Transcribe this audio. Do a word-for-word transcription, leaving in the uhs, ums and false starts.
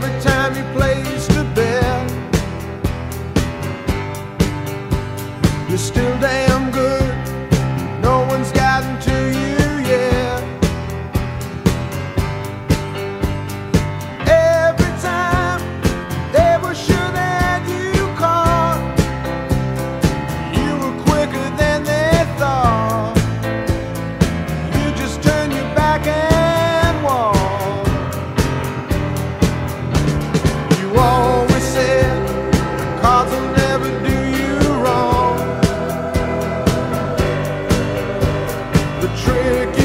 every time you placed a bet. You're still damn good, no one's gotten to you yet. Every time they were sure that you caught, you were quicker than they thought. You just turn your back and walk. You always said the cards will never do you wrong. The trick